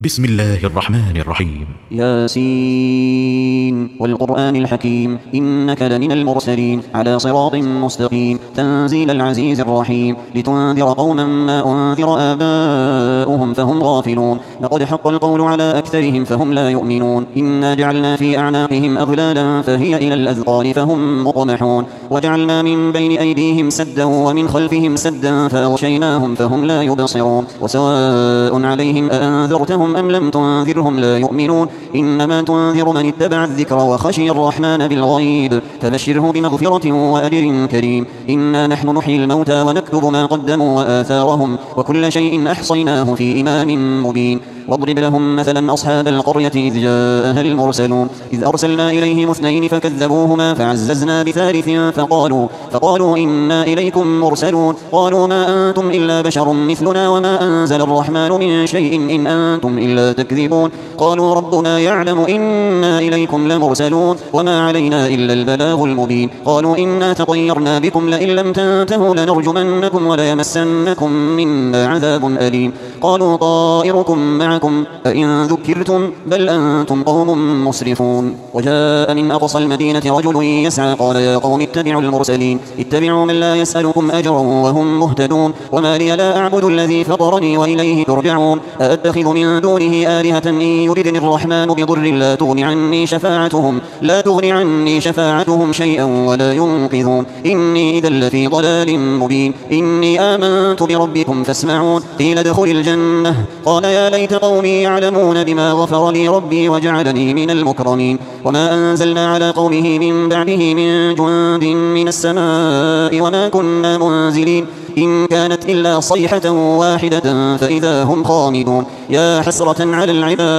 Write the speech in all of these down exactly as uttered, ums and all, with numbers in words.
بسم الله الرحمن الرحيم. ياسين والقرآن الحكيم إنك لمن المرسلين على صراط مستقيم تنزيل العزيز الرحيم لتنذر قوما ما أنذر آباؤهم فهم غافلون لقد حق القول على أكثرهم فهم لا يؤمنون إنا جعلنا في أعناقهم أغلالا فهي إلى الأذقان فهم مقمحون وجعلنا من بين أيديهم سدا ومن خلفهم سدا فأغشيناهم فهم لا يبصرون وسواء عليهم أأنذرتهم أم لم تنذرهم لا يؤمنون إنما تنذر من اتبع الذكر وخشي الرحمن بالغيب فبشره بمغفرة وأجر كريم إنا نحن نحيي الموتى ونكتب ما قدموا وآثارهم وكل شيء أحصيناه في إمام مبين واضرب لهم مثلا أصحاب القرية إذ جاءها المرسلون إذ أرسلنا إليهم اثنين فكذبوهما فعززنا بثالث فقالوا, فقالوا إنا إليكم مرسلون قالوا ما أنتم إلا بشر مثلنا وما أنزل الرحمن من شيء إن أنتم إلا تكذبون قالوا ربنا يعلم إنا إليكم لمرسلون وما علينا إلا البلاغ المبين قالوا إنا تطيرنا بكم لئن لم تنتهوا لنرجمنكم وليمسنكم منا عذاب أليم قالوا طائركم معكم أئن ذكرتم بل أنتم قوم مسرفون وجاء من أقصى المدينة رجل يسعى قال يا قوم اتبعوا المرسلين اتبعوا من لا يسألكم أجرا وهم مهتدون وما لي لا أعبد الذي فطرني وإليه ترجعون أأتخذ من دونه آلهة إن يردني الرحمن بضر لا تغني عني شفاعتهم لا تغني عني شفاعتهم شيئا ولا ينقذون إني إذا لفي ضلال مبين إني آمنت بربكم فاسمعون قيل ادخل الجنة قال يا ليت قومي يعلمون بما غفر لي ربي وجعلني من المكرمين وما أنزلنا على قومه من بعده من جند من السماء وما كنا منزلين إن كانت إلا صيحة واحدة فإذا هم خامدون يا حسرة على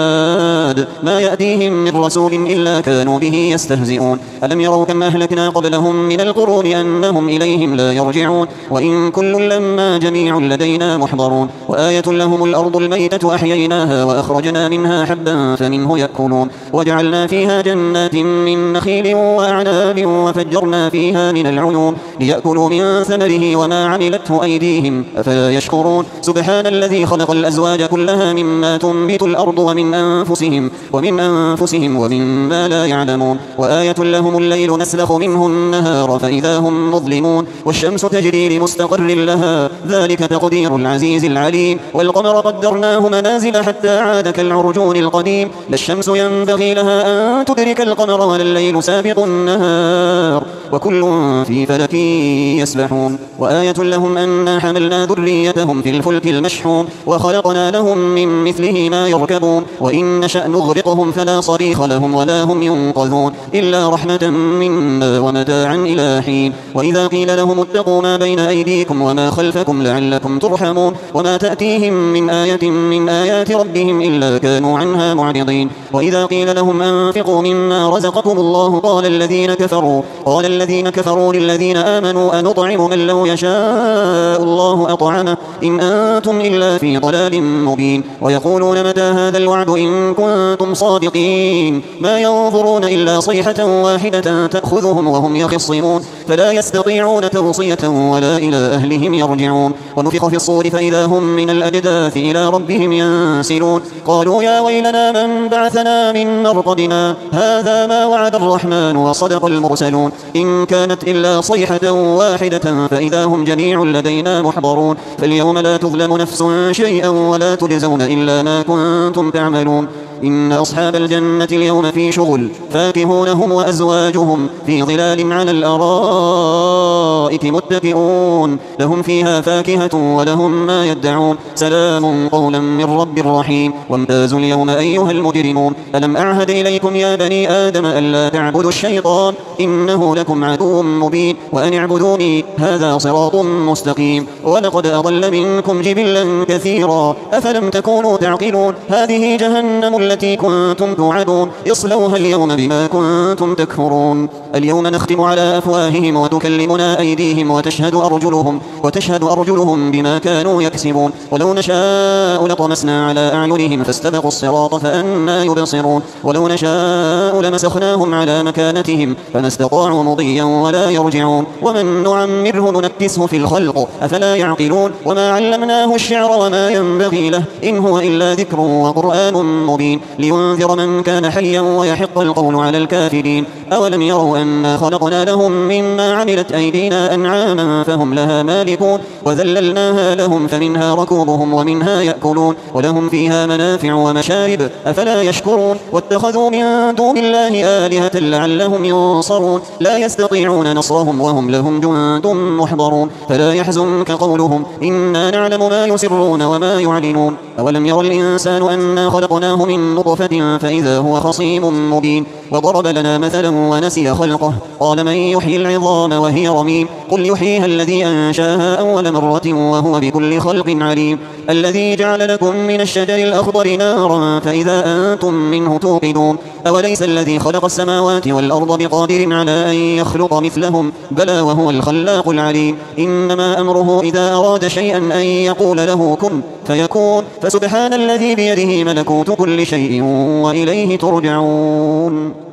العباد ما يأتيهم من رسول إلا كانوا به يستهزئون ألم يروا كم أهلكنا قبلهم من القرون أنهم إليهم لا يرجعون وإن كل لما جميع لدينا محضرون وآية لهم الأرض الميتة أحييناها وأخرجنا منها حبا فمنه يأكلون وجعلنا فيها جنات من نخيل وأعناب وفجرنا فيها من العيون ليأكلوا من ثمره وما عملته أيديهم أفلا يشكرون سبحان الذي خلق الأزواج كلها مما تنبت الأرض ومن أنفسهم ومن أنفسهم ومما لا يعلمون وآية لهم الليل نسلخ منه النهار فإذا هم مظلمون والشمس تجري لمستقر لها ذلك تقدير العزيز العليم والقمر قدرناه منازل حتى عاد كالعرجون القديم لا الشمس ينبغي لها أن تدرك القمر ولا الليل سابق النهار وكل في فلك يسبحون وآية لهم أنا حملنا ذريتهم في الفلك المشحون وخلقنا لهم من مثله ما يركبون وإن نشأ نغرقهم فلا صريخ لهم ولا هم ينقذون إلا رحمة منا ومتاعا إلى حين وإذا قيل لهم اتقوا ما بين أيديكم وما خلفكم لعلكم ترحمون وما تأتيهم من آية من آيات ربهم إلا كانوا عنها معرضين وإذا قيل لهم أنفقوا مما رزقكم الله قال الذين كفروا قال الذين كفروا للذين آمنوا أنطعم من لو يشاء الله أطعمه إن أنتم إلا في ضلال مبين ويقولون متى هذا الوعد إن كنتم صادقين ما ينظرون إلا صيحة واحدة تأخذهم وهم يخصمون فلا يستطيعون توصية ولا إلى أهلهم يرجعون ونفخ في الصور فإذا هم من الأجداث إلى ربهم ينسلون قالوا يا ويلنا من بعثنا من مرقدنا هذا ما وعد الرحمن وصدق المرسلون إن كانت إلا صيحة واحدة فإذا هم جميع لدينا محضرون فاليوم لا تظلم نفس شيئا ولا تجزون إلا ما كنتم تعملون إن أصحاب الجنة اليوم في شغل فاكهون هم وأزواجهم في ظلال على الأرائك متكئون لهم فيها فاكهة ولهم ما يدعون سلام قولا من رب رحيم وامتازوا اليوم أيها المجرمون ألم أعهد إليكم يا بني آدم ألا تعبدوا الشيطان إنه لكم عدو مبين وأن اعبدوني هذا صراط مستقيم ولقد أضل منكم جبلا كثيرا أفلم تكونوا تعقلون هذه جهنم التي كنتم توعدون اصلوها اليوم بما كنتم تكفرون اليوم نختم على أفواههم وتكلمنا أيديهم وتشهد أرجلهم, وتشهد أرجلهم بما كانوا يكسبون ولو نشاء لطمسنا على أعينهم فاستبقوا الصراط فأنى يبصرون ولو نشاء لمسخناهم على مكانتهم فما استطاعوا مضيا ولا يرجعون ومن نعمره ننكسه في الخلق أفلا يعقلون وما علمناه الشعر وما ينبغي له إن هو إلا ذكر وقرآن مبين لينذر من كان حيا ويحق القول على الكافرين أولم يروا أنا خلقنا لهم مما عملت أيدينا أنعاما فهم لها مالكون وذللناها لهم فمنها ركوبهم ومنها يأكلون ولهم فيها منافع ومشارب أفلا يشكرون واتخذوا من دون الله آلهة لعلهم ينصرون لا يستطيعون نصرهم وهم لهم جند محضرون فلا يحزنك قولهم إنا نعلم ما يسرون وما يعلنون أولم ير الإنسان أنا خلقناه من نطفة فإذا هو خصيم مبين وضرب لنا مثلا ونسي خلقه قال من يحيي العظام وهي رميم قل يحييها الذي أنشاها أول مرة وهو بكل خلق عليم الذي جعل لكم من الشجر الأخضر نارا فإذا أنتم منه توقدون أوليس الذي خلق السماوات والأرض بقادر على أن يخلق مثلهم بلى وهو الخلاق العليم إنما أمره إذا أراد شيئا أن يقول له كن فيكون فسبحان الذي بيده ملكوت كل شيء وإليه ترجعون.